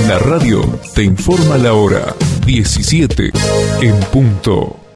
La radio te informa la hora 17 en punto.